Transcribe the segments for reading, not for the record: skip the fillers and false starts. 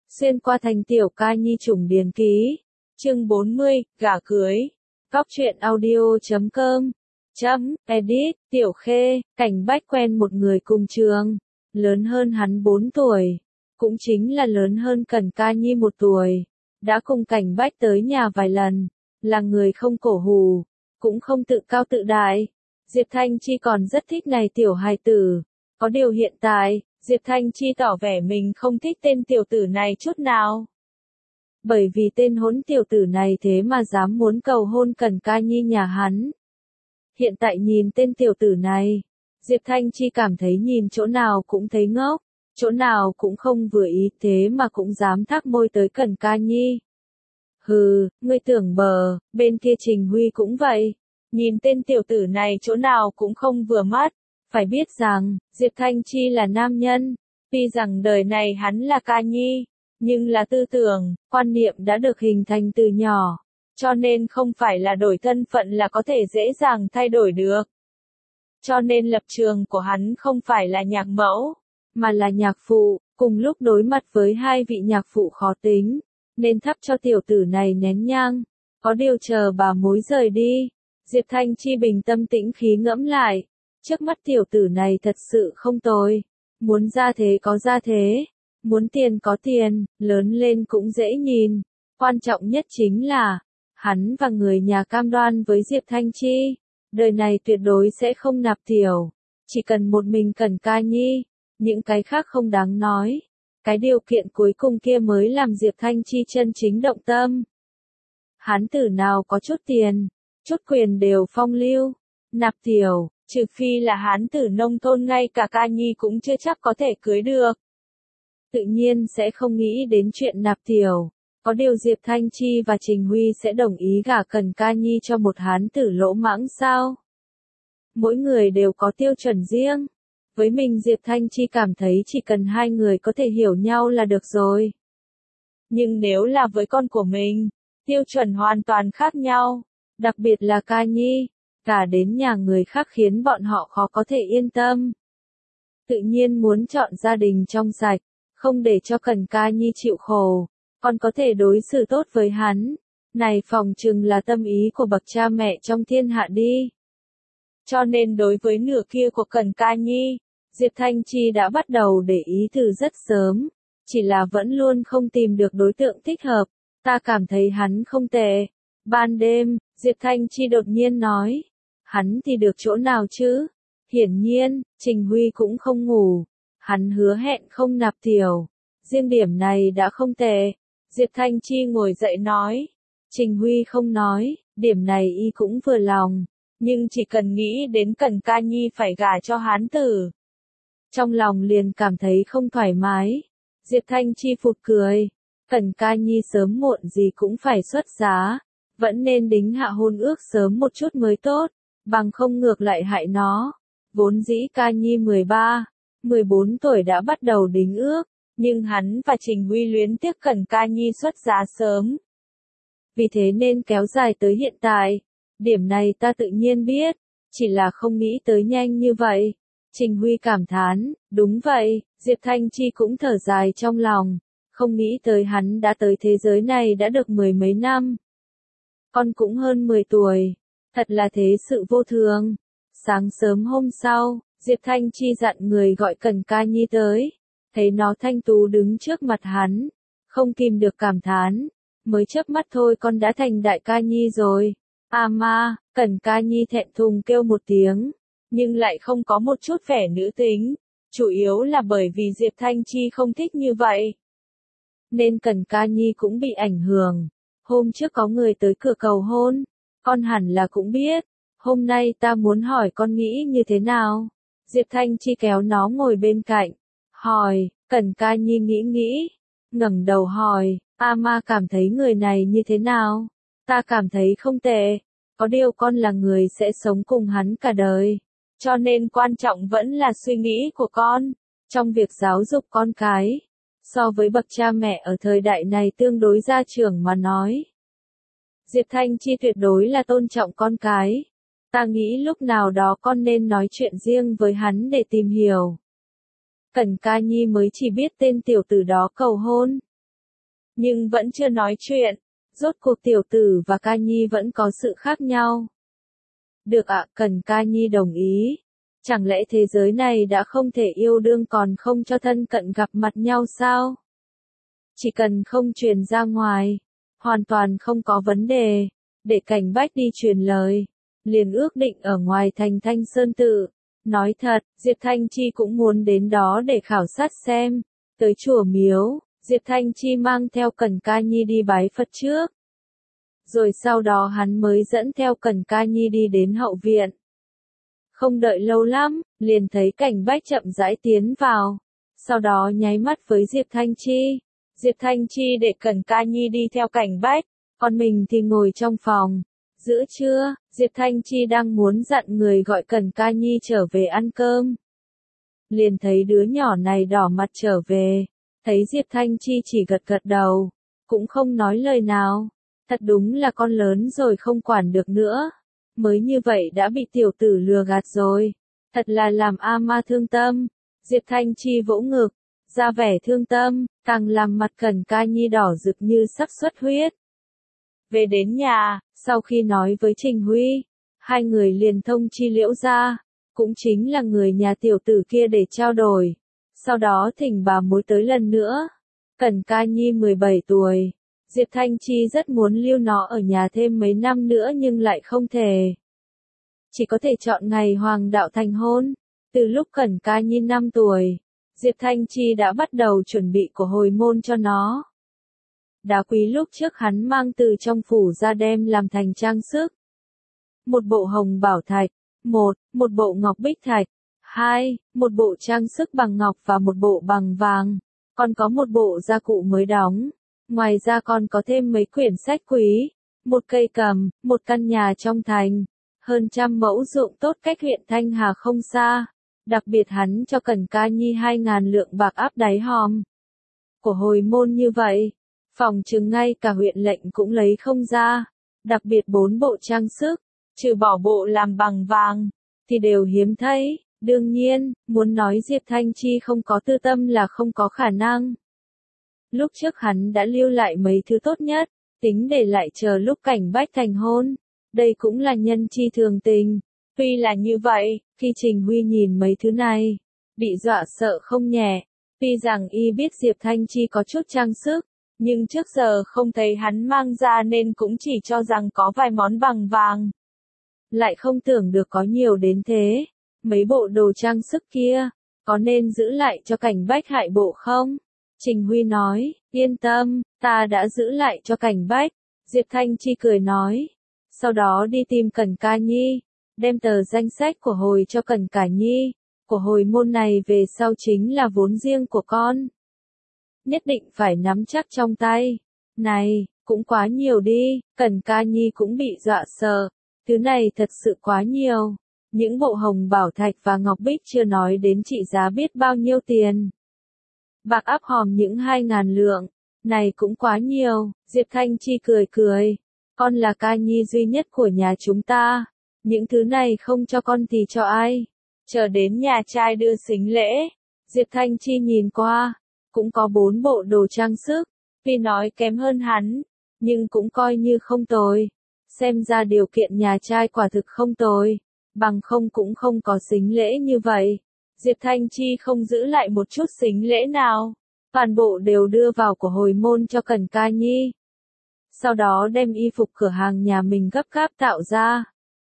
Xuyên qua thành tiểu ca nhi trùng điển ký. Chương 40, gả cưới. Góc truyện audio.com. Edit, Tiểu Khê, Cảnh Bách quen một người cùng trường. Lớn hơn hắn 4 tuổi. Cũng chính là lớn hơn Cẩn Ca Nhi 1 tuổi. Đã cùng Cảnh Bách tới nhà vài lần. Là người không cổ hủ. Cũng không tự cao tự đại. Diệp Thanh Chi còn rất thích này tiểu hài tử. Có điều hiện tại, Diệp Thanh Chi tỏ vẻ mình không thích tên tiểu tử này chút nào. Bởi vì tên hỗn tiểu tử này thế mà dám muốn cầu hôn Cẩn Ca Nhi nhà hắn. Hiện tại nhìn tên tiểu tử này, Diệp Thanh Chi cảm thấy nhìn chỗ nào cũng thấy ngốc, chỗ nào cũng không vừa ý thế mà cũng dám thác môi tới Cẩn Ca Nhi. Hừ, ngươi tưởng bờ, bên kia Trình Huy cũng vậy. Nhìn tên tiểu tử này chỗ nào cũng không vừa mắt. Phải biết rằng, Diệp Thanh Chi là nam nhân, tuy rằng đời này hắn là Ca Nhi, nhưng là tư tưởng, quan niệm đã được hình thành từ nhỏ, cho nên không phải là đổi thân phận là có thể dễ dàng thay đổi được. Cho nên lập trường của hắn không phải là nhạc mẫu, mà là nhạc phụ, cùng lúc đối mặt với hai vị nhạc phụ khó tính, nên thắp cho tiểu tử này nén nhang, có điều chờ bà mối rời đi. Diệp Thanh Chi bình tâm tĩnh khí ngẫm lại. Trước mắt tiểu tử này thật sự không tồi. Muốn ra thế có ra thế. Muốn tiền có tiền, lớn lên cũng dễ nhìn. Quan trọng nhất chính là, hắn và người nhà cam đoan với Diệp Thanh Chi. Đời này tuyệt đối sẽ không nạp tiểu. Chỉ cần một mình Cẩn Ca Nhi. Những cái khác không đáng nói. Cái điều kiện cuối cùng kia mới làm Diệp Thanh Chi chân chính động tâm. Hán tử nào có chút tiền, chút quyền đều phong lưu. Nạp tiểu. Trừ phi là hán tử nông thôn ngay cả Ca Nhi cũng chưa chắc có thể cưới được. Tự nhiên sẽ không nghĩ đến chuyện nạp tiểu. Có điều Diệp Thanh Chi và Trình Huy sẽ đồng ý gả Cẩn Ca Nhi cho một hán tử lỗ mãng sao? Mỗi người đều có tiêu chuẩn riêng. Với mình Diệp Thanh Chi cảm thấy chỉ cần hai người có thể hiểu nhau là được rồi. Nhưng nếu là với con của mình, tiêu chuẩn hoàn toàn khác nhau. Đặc biệt là Ca Nhi. Cả đến nhà người khác khiến bọn họ khó có thể yên tâm. Tự nhiên muốn chọn gia đình trong sạch, không để cho Cẩn Ca Nhi chịu khổ, còn có thể đối xử tốt với hắn. Này phòng chừng là tâm ý của bậc cha mẹ trong thiên hạ đi. Cho nên đối với nửa kia của Cẩn Ca Nhi, Diệp Thanh Chi đã bắt đầu để ý từ rất sớm, chỉ là vẫn luôn không tìm được đối tượng thích hợp. Ta cảm thấy hắn không tệ. Ban đêm, Diệp Thanh Chi đột nhiên nói. Hắn thì được chỗ nào chứ? Hiển nhiên, Trình Huy cũng không ngủ. Hắn hứa hẹn không nạp tiểu. Riêng điểm này đã không tệ. Diệp Thanh Chi ngồi dậy nói. Trình Huy không nói, điểm này y cũng vừa lòng. Nhưng chỉ cần nghĩ đến Cẩn Ca Nhi phải gả cho hán tử. Trong lòng liền cảm thấy không thoải mái. Diệp Thanh Chi phụt cười. Cẩn Ca Nhi sớm muộn gì cũng phải xuất giá. Vẫn nên đính hạ hôn ước sớm một chút mới tốt. Bằng không ngược lại hại nó. Vốn dĩ Ca Nhi 13, 14 tuổi đã bắt đầu đính ước, nhưng hắn và Trình Huy luyến tiếc Cẩn Ca Nhi xuất giá sớm. Vì thế nên kéo dài tới hiện tại. Điểm này ta tự nhiên biết, chỉ là không nghĩ tới nhanh như vậy. Trình Huy cảm thán, đúng vậy, Diệp Thanh Chi cũng thở dài trong lòng, không nghĩ tới hắn đã tới thế giới này đã được 10 mấy năm. Con cũng hơn 10 tuổi. Thật là thế sự vô thường. Sáng sớm hôm sau, Diệp Thanh Chi dặn người gọi Cẩn Ca Nhi tới. Thấy nó thanh tú đứng trước mặt hắn. Không kìm được cảm thán. Mới chớp mắt thôi con đã thành đại Ca Nhi rồi. À ma, Cẩn Ca Nhi thẹn thùng kêu một tiếng. Nhưng lại không có một chút vẻ nữ tính. Chủ yếu là bởi vì Diệp Thanh Chi không thích như vậy. Nên Cẩn Ca Nhi cũng bị ảnh hưởng. Hôm trước có người tới cửa cầu hôn. Con hẳn là cũng biết, hôm nay ta muốn hỏi con nghĩ như thế nào? Diệp Thanh Chi kéo nó ngồi bên cạnh, hỏi, Cẩn Ca Nhi nghĩ, ngẩng đầu hỏi, ma cảm thấy người này như thế nào? Ta cảm thấy không tệ, có điều con là người sẽ sống cùng hắn cả đời, cho nên quan trọng vẫn là suy nghĩ của con, trong việc giáo dục con cái. So với bậc cha mẹ ở thời đại này tương đối gia trưởng mà nói. Diệp Thanh Chi tuyệt đối là tôn trọng con cái. Ta nghĩ lúc nào đó con nên nói chuyện riêng với hắn để tìm hiểu. Cẩn Ca Nhi mới chỉ biết tên tiểu tử đó cầu hôn. nhưng vẫn chưa nói chuyện. Rốt cuộc tiểu tử và ca nhi vẫn có sự khác nhau. Được ạ, Cẩn ca nhi đồng ý. Chẳng lẽ thế giới này đã không thể yêu đương còn không cho thân cận gặp mặt nhau sao? Chỉ cần không truyền ra ngoài, hoàn toàn không có vấn đề. Để Cảnh Bách đi truyền lời, liền ước định ở ngoài thành Thanh Sơn Tự. Nói thật, Diệp Thanh Chi cũng muốn đến đó để khảo sát xem. Tới chùa miếu, Diệp Thanh Chi mang theo Cẩn ca nhi đi bái Phật trước. Rồi sau đó hắn mới dẫn theo Cẩn ca nhi đi đến hậu viện. Không đợi lâu lắm, liền thấy Cảnh Bách chậm rãi tiến vào. Sau đó nháy mắt với Diệp Thanh Chi. Diệp Thanh Chi để Cẩn ca nhi đi theo Cảnh Bách, còn mình thì ngồi trong phòng. Giữa trưa, Diệp Thanh Chi đang muốn dặn người gọi Cẩn ca nhi trở về ăn cơm. Liền thấy đứa nhỏ này đỏ mặt trở về. Thấy Diệp Thanh Chi chỉ gật gật đầu, cũng không nói lời nào. Thật đúng là con lớn rồi không quản được nữa. Mới như vậy đã bị tiểu tử lừa gạt rồi. Thật là làm A ma thương tâm. Diệp Thanh Chi vỗ ngực, ra vẻ thương tâm, càng làm mặt Cẩn ca nhi đỏ rực như sắp xuất huyết. Về đến nhà, sau khi nói với Trình Huy, hai người liền thông chi Liễu gia, cũng chính là người nhà tiểu tử kia để trao đổi. Sau đó thỉnh bà mối tới lần nữa. Cẩn ca nhi 17 tuổi. Diệp Thanh Chi rất muốn lưu nó ở nhà thêm mấy năm nữa nhưng lại không thể. Chỉ có thể chọn ngày hoàng đạo thành hôn. Từ lúc Cẩn ca nhi 5 tuổi, Diệp Thanh Chi đã bắt đầu chuẩn bị của hồi môn cho nó. Đá quý lúc trước hắn mang từ trong phủ ra đem làm thành trang sức. Một bộ hồng bảo thạch, một bộ ngọc bích thạch, một bộ trang sức bằng ngọc và một bộ bằng vàng, còn có một bộ gia cụ mới đóng. Ngoài ra còn có thêm mấy quyển sách quý, một cây cầm, một căn nhà trong thành, hơn 100 mẫu ruộng tốt cách huyện Thanh Hà không xa. Đặc biệt hắn cho Cẩn ca nhi 2.000 lượng bạc áp đáy hòm. Của hồi môn như vậy, phòng chừng ngay cả huyện lệnh cũng lấy không ra. Đặc biệt 4 bộ trang sức, trừ bỏ bộ làm bằng vàng, thì đều hiếm thấy. Đương nhiên, muốn nói Diệp Thanh Chi không có tư tâm là không có khả năng. Lúc trước hắn đã lưu lại mấy thứ tốt nhất, tính để lại chờ lúc Cảnh Bách thành hôn. Đây cũng là nhân chi thường tình. Tuy là như vậy, khi Trình Huy nhìn mấy thứ này, bị dọa sợ không nhẹ. Tuy rằng y biết Diệp Thanh Chi có chút trang sức, nhưng trước giờ không thấy hắn mang ra nên cũng chỉ cho rằng có vài món bằng vàng. Lại không tưởng được có nhiều đến thế. Mấy bộ đồ trang sức kia, có nên giữ lại cho Cảnh Bách hại bộ không? Trình Huy nói, yên tâm, ta đã giữ lại cho Cảnh Bách. Diệp Thanh Chi cười nói. Sau đó đi tìm Cẩn ca nhi, đem tờ danh sách của hồi cho Cẩn ca nhi. Của hồi môn này về sau chính là vốn riêng của con. Nhất định phải nắm chắc trong tay. Này, cũng quá nhiều đi, Cẩn ca nhi cũng bị dọa sợ. Thứ này thật sự quá nhiều. Những bộ hồng bảo thạch và ngọc bích chưa nói đến trị giá biết bao nhiêu tiền. Bạc áp hòm những 2.000 lượng. Này cũng quá nhiều. Diệp Thanh Chi cười cười. Con là ca nhi duy nhất của nhà chúng ta. Những thứ này không cho con thì cho ai? Chờ đến nhà trai đưa sính lễ. Diệp Thanh Chi nhìn qua. Cũng có 4 bộ đồ trang sức. Tuy nói kém hơn hắn, nhưng cũng coi như không tồi. Xem ra điều kiện nhà trai quả thực không tồi. Bằng không cũng không có sính lễ như vậy. Diệp Thanh Chi không giữ lại một chút sính lễ nào. Toàn bộ đều đưa vào của hồi môn cho Cẩn ca nhi. Sau đó đem y phục cửa hàng nhà mình gấp gáp tạo ra.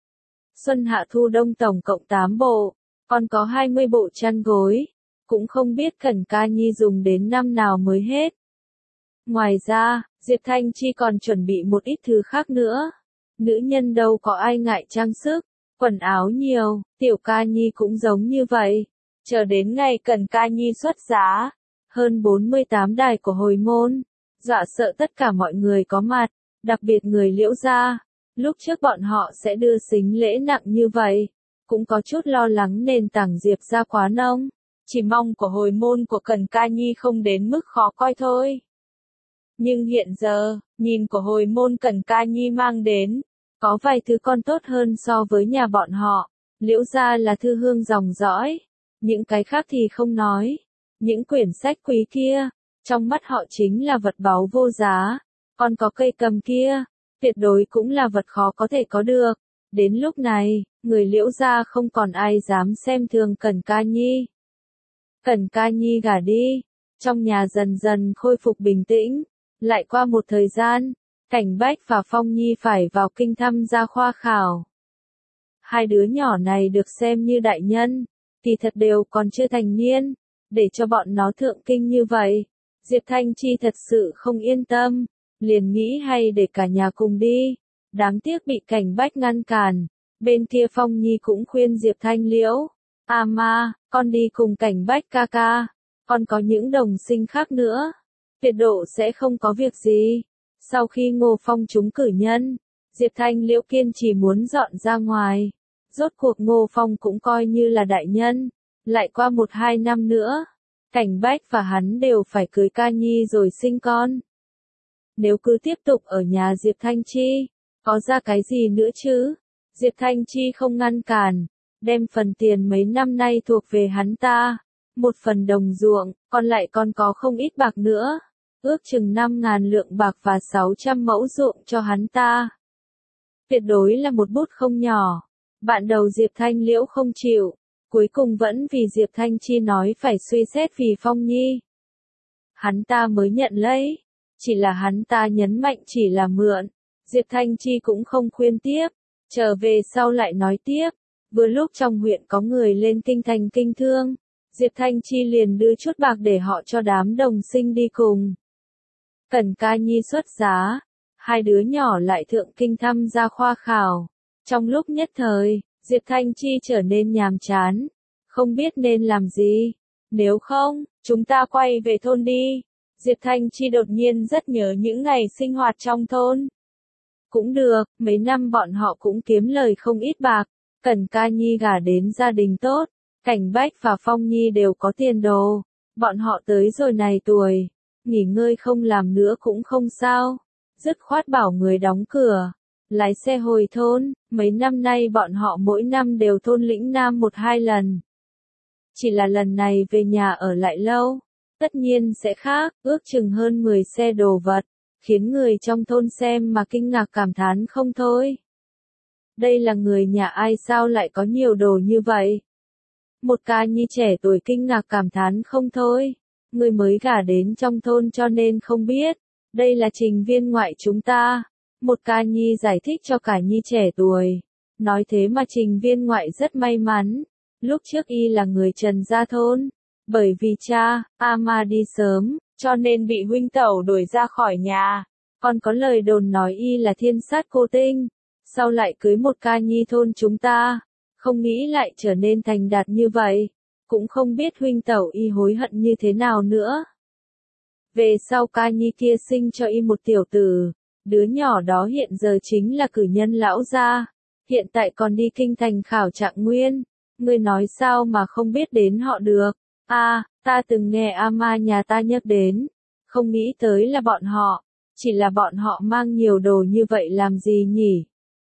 Xuân hạ thu đông tổng cộng 8 bộ, còn có 20 bộ chăn gối. Cũng không biết Cẩn ca nhi dùng đến năm nào mới hết. Ngoài ra, Diệp Thanh Chi còn chuẩn bị một ít thứ khác nữa. Nữ nhân đâu có ai ngại trang sức, quần áo nhiều, tiểu ca nhi cũng giống như vậy. Chờ đến ngày Cẩn ca nhi xuất giá, hơn 48 đài của hồi môn, dọa sợ tất cả mọi người có mặt, đặc biệt người Liễu gia. Lúc trước bọn họ sẽ đưa sính lễ nặng như vậy, cũng có chút lo lắng nền tảng Diệp gia quá nông. Chỉ mong của hồi môn của Cẩn ca nhi không đến mức khó coi thôi. Nhưng hiện giờ, nhìn của hồi môn Cẩn ca nhi mang đến, có vài thứ con tốt hơn so với nhà bọn họ. Liễu gia là thư hương dòng dõi. Những cái khác thì không nói. Những quyển sách quý kia, Trong mắt họ chính là vật báu vô giá. Còn có cây cầm kia, tuyệt đối cũng là vật khó có thể có được. Đến lúc này, người Liễu gia không còn ai dám xem thường Cẩn Ca Nhi. Cẩn Ca Nhi gả đi, trong nhà dần dần khôi phục bình tĩnh. Lại qua một thời gian, Cảnh Bách và Phong Nhi phải vào kinh thăm gia khoa khảo. Hai đứa nhỏ này được xem như đại nhân, kỳ thật đều còn chưa thành niên, để cho bọn nó thượng kinh như vậy. Diệp Thanh Chi thật sự không yên tâm, liền nghĩ hay để cả nhà cùng đi. Đáng tiếc bị Cảnh Bách ngăn cản, bên kia Phong Nhi cũng khuyên Diệp Thanh Liễu. Ma, con đi cùng Cảnh Bách ca ca, con có những đồng sinh khác nữa, tuyệt độ sẽ không có việc gì. Sau khi Ngô Phong trúng cử nhân, Diệp Thanh Liễu kiên trì muốn dọn ra ngoài. Rốt cuộc Ngô Phong cũng coi như là đại nhân, lại qua 1-2 năm nữa, Cảnh Bách và hắn đều phải cưới Ca Nhi rồi sinh con. Nếu cứ tiếp tục ở nhà Diệp Thanh Chi, có ra cái gì nữa chứ? Diệp Thanh Chi không ngăn cản, đem phần tiền mấy năm nay thuộc về hắn ta, một phần đồng ruộng, còn lại còn có không ít bạc nữa, ước chừng 5.000 lượng bạc và 600 mẫu ruộng cho hắn ta. Tuyệt đối là một bút không nhỏ. Bạn đầu Diệp Thanh Liễu không chịu, cuối cùng vẫn vì Diệp Thanh Chi nói phải suy xét vì Phong Nhi. Hắn ta mới nhận lấy, chỉ là hắn ta nhấn mạnh chỉ là mượn, Diệp Thanh Chi cũng không khuyên tiếp, trở về sau lại nói tiếp. Vừa lúc trong huyện có người lên kinh thành kinh thương, Diệp Thanh Chi liền đưa chút bạc để họ cho đám đồng sinh đi cùng. Cẩn Ca Nhi xuất giá, hai đứa nhỏ lại thượng kinh thăm gia khoa khảo. Trong lúc nhất thời, Diệp Thanh Chi trở nên nhàm chán, không biết nên làm gì. Nếu không, chúng ta quay về thôn đi. Diệp Thanh Chi đột nhiên rất nhớ những ngày sinh hoạt trong thôn. Cũng được, mấy năm bọn họ cũng kiếm lời không ít bạc. Cẩn Ca Nhi gả đến gia đình tốt, Cảnh Bách và Phong Nhi đều có tiền đồ. Bọn họ tới rồi này tuổi, nghỉ ngơi không làm nữa cũng không sao. Dứt khoát bảo người đóng cửa, lái xe hồi thôn. Mấy năm nay bọn họ mỗi năm đều thôn lĩnh Nam 1-2 lần. Chỉ là lần này về nhà ở lại lâu, tất nhiên sẽ khác, ước chừng hơn 10 xe đồ vật, khiến người trong thôn xem mà kinh ngạc cảm thán không thôi. Đây là người nhà ai sao lại có nhiều đồ như vậy? Một Ca Nhi trẻ tuổi kinh ngạc cảm thán không thôi. Người mới gả đến trong thôn cho nên không biết. Đây là Trình viên ngoại chúng ta. Một Ca Nhi giải thích cho cả Nhi trẻ tuổi. Nói thế mà Trình viên ngoại rất may mắn. Lúc trước y là người Trần gia thôn. Bởi vì cha, Ma đi sớm, cho nên bị huynh tẩu đuổi ra khỏi nhà. Còn có lời đồn nói y là thiên sát cô tinh. Sau lại cưới một Ca Nhi thôn chúng ta, không nghĩ lại trở nên thành đạt như vậy, cũng không biết huynh tẩu y hối hận như thế nào nữa. Về sau Ca Nhi kia sinh cho y một tiểu tử, đứa nhỏ đó hiện giờ chính là cử nhân lão gia, hiện tại còn đi kinh thành khảo trạng nguyên, ngươi nói sao mà không biết đến họ được. Ta từng nghe Ma nhà ta nhắc đến, không nghĩ tới là bọn họ, chỉ là bọn họ mang nhiều đồ như vậy làm gì nhỉ?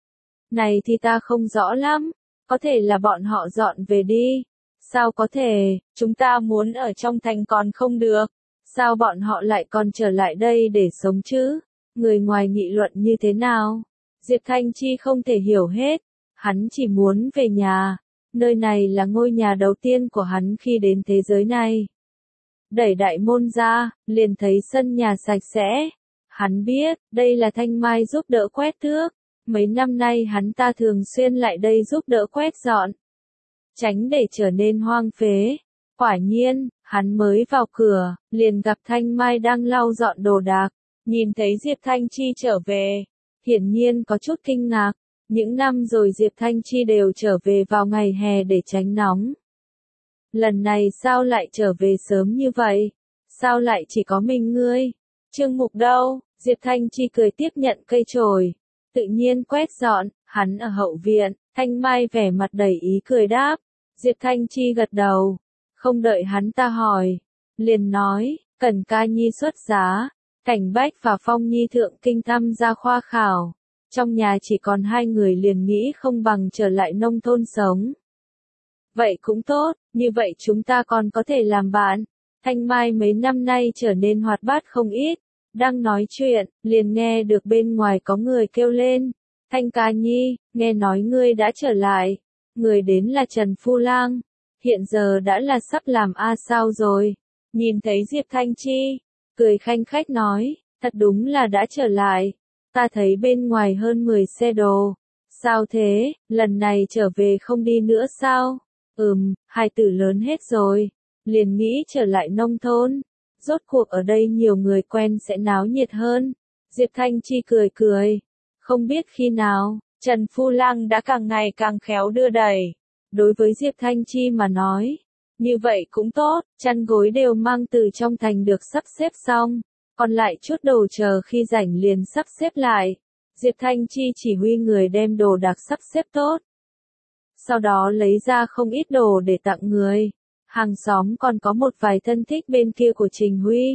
Này thì ta không rõ lắm, có thể là bọn họ dọn về đi. Sao có thể, chúng ta muốn ở trong thành còn không được. Sao bọn họ lại còn trở lại đây để sống chứ? Người ngoài nghị luận như thế nào? Diệp Thanh Chi không thể hiểu hết. Hắn chỉ muốn về nhà. Nơi này là ngôi nhà đầu tiên của hắn khi đến thế giới này. Đẩy đại môn ra, liền thấy sân nhà sạch sẽ. Hắn biết, đây là Thanh Mai giúp đỡ quét tước. Mấy năm nay hắn ta thường xuyên lại đây giúp đỡ quét dọn, tránh để trở nên hoang phế. Quả nhiên, hắn mới vào cửa, liền gặp Thanh Mai đang lau dọn đồ đạc, nhìn thấy Diệp Thanh Chi trở về, hiển nhiên có chút kinh ngạc. Những năm rồi Diệp Thanh Chi đều trở về vào ngày hè để tránh nóng. Lần này sao lại trở về sớm như vậy? Sao lại chỉ có mình ngươi? Trương Mục đâu? Diệp Thanh Chi cười tiếp nhận cây chổi, tự nhiên quét dọn, hắn ở hậu viện. Thanh Mai vẻ mặt đầy ý cười đáp. Diệp Thanh Chi gật đầu, không đợi hắn ta hỏi, liền nói, Cẩn Ca Nhi xuất giá, Cảnh Bách và Phong Nhi thượng kinh thăm gia khoa khảo. Trong nhà chỉ còn hai người liền nghĩ không bằng trở lại nông thôn sống. Vậy cũng tốt, như vậy chúng ta còn có thể làm bạn. Thanh Mai mấy năm nay trở nên hoạt bát không ít. Đang nói chuyện, liền nghe được bên ngoài có người kêu lên. Thanh ca nhi, nghe nói ngươi đã trở lại. Người đến là Trần Phu Lang. Hiện giờ đã là sắp làm A sao rồi. Nhìn thấy Diệp Thanh Chi, cười khanh khách nói, thật đúng là đã trở lại. Ta thấy bên ngoài hơn 10 xe đồ. Sao thế, lần này trở về không đi nữa sao? Hai tử lớn hết rồi. Liền nghĩ trở lại nông thôn. Rốt cuộc ở đây nhiều người quen sẽ náo nhiệt hơn. Diệp Thanh Chi cười cười. Không biết khi nào, Trần Phu Lang đã càng ngày càng khéo đưa đẩy. Đối với Diệp Thanh Chi mà nói, như vậy cũng tốt, chăn gối đều mang từ trong thành được sắp xếp xong. Còn lại chút đồ chờ khi rảnh liền sắp xếp lại. Diệp Thanh Chi chỉ huy người đem đồ đạc sắp xếp tốt. Sau đó lấy ra không ít đồ để tặng người. Hàng xóm còn có một vài thân thích bên kia của Trình Huy.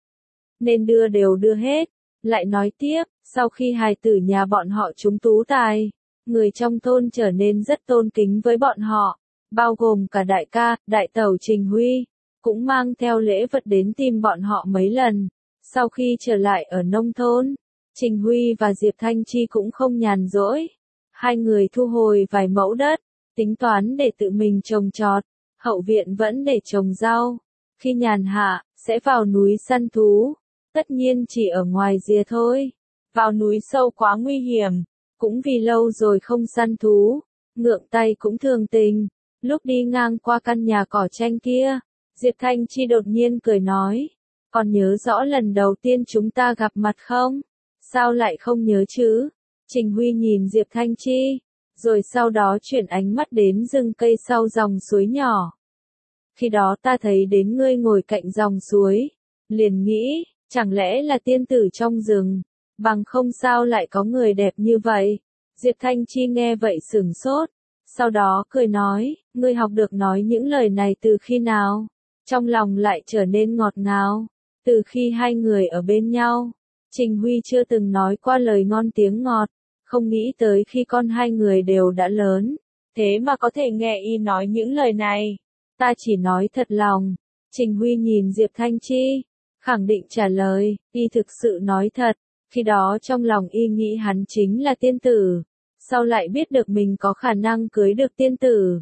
Nên đưa đều đưa hết. Lại nói tiếp, sau khi hài tử nhà bọn họ trúng tú tài, người trong thôn trở nên rất tôn kính với bọn họ, bao gồm cả đại ca, đại tẩu Trình Huy, cũng mang theo lễ vật đến tìm bọn họ mấy lần. Sau khi trở lại ở nông thôn, Trình Huy và Diệp Thanh Chi cũng không nhàn rỗi. Hai người thu hồi vài mẫu đất, tính toán để tự mình trồng trọt, hậu viện vẫn để trồng rau. Khi nhàn hạ, sẽ vào núi săn thú. Tất nhiên chỉ ở ngoài rìa thôi. Vào núi sâu quá nguy hiểm. Cũng vì lâu rồi không săn thú. Ngượng tay cũng thường tình. Lúc đi ngang qua căn nhà cỏ tranh kia, Diệp Thanh Chi đột nhiên cười nói. Còn nhớ rõ lần đầu tiên chúng ta gặp mặt không? Sao lại không nhớ chứ? Trình Huy nhìn Diệp Thanh Chi, rồi sau đó chuyển ánh mắt đến rừng cây sau dòng suối nhỏ. Khi đó ta thấy đến ngươi ngồi cạnh dòng suối, liền nghĩ, chẳng lẽ là tiên tử trong rừng, bằng không sao lại có người đẹp như vậy. Diệp Thanh Chi nghe vậy sửng sốt, sau đó cười nói, ngươi học được nói những lời này từ khi nào? Trong lòng lại trở nên ngọt ngào, từ khi hai người ở bên nhau. Trình Huy chưa từng nói qua lời ngon tiếng ngọt, không nghĩ tới khi con hai người đều đã lớn, thế mà có thể nghe y nói những lời này. Ta chỉ nói thật lòng. Trình Huy nhìn Diệp Thanh Chi, khẳng định trả lời, y thực sự nói thật. Khi đó trong lòng y nghĩ hắn chính là tiên tử, sau lại biết được mình có khả năng cưới được tiên tử.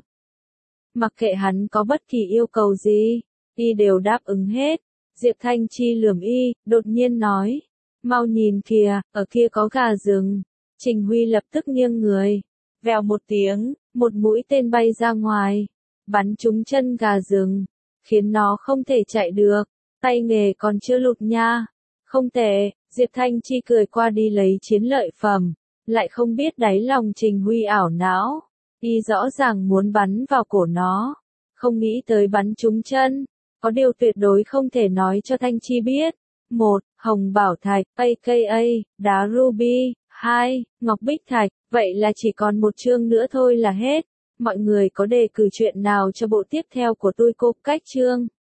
Mặc kệ hắn có bất kỳ yêu cầu gì, y đều đáp ứng hết. Diệp Thanh Chi lườm y, đột nhiên nói, mau nhìn kìa, ở kia có gà rừng. Trình Huy lập tức nghiêng người, vèo một tiếng, một mũi tên bay ra ngoài, bắn trúng chân gà rừng, khiến nó không thể chạy được. Tay nghề còn chưa lụt nha. Không tệ. Diệp Thanh Chi cười qua đi lấy chiến lợi phẩm, lại không biết đáy lòng Trình Huy ảo não. Y rõ ràng muốn bắn vào cổ nó, không nghĩ tới bắn trúng chân. Có điều tuyệt đối không thể nói cho Thanh Chi biết. 1. Hồng bảo thạch, aka, đá ruby. 2. Ngọc bích thạch. Vậy là chỉ còn một chương nữa thôi là hết. Mọi người có đề cử chuyện nào cho bộ tiếp theo của tôi cô cách chương?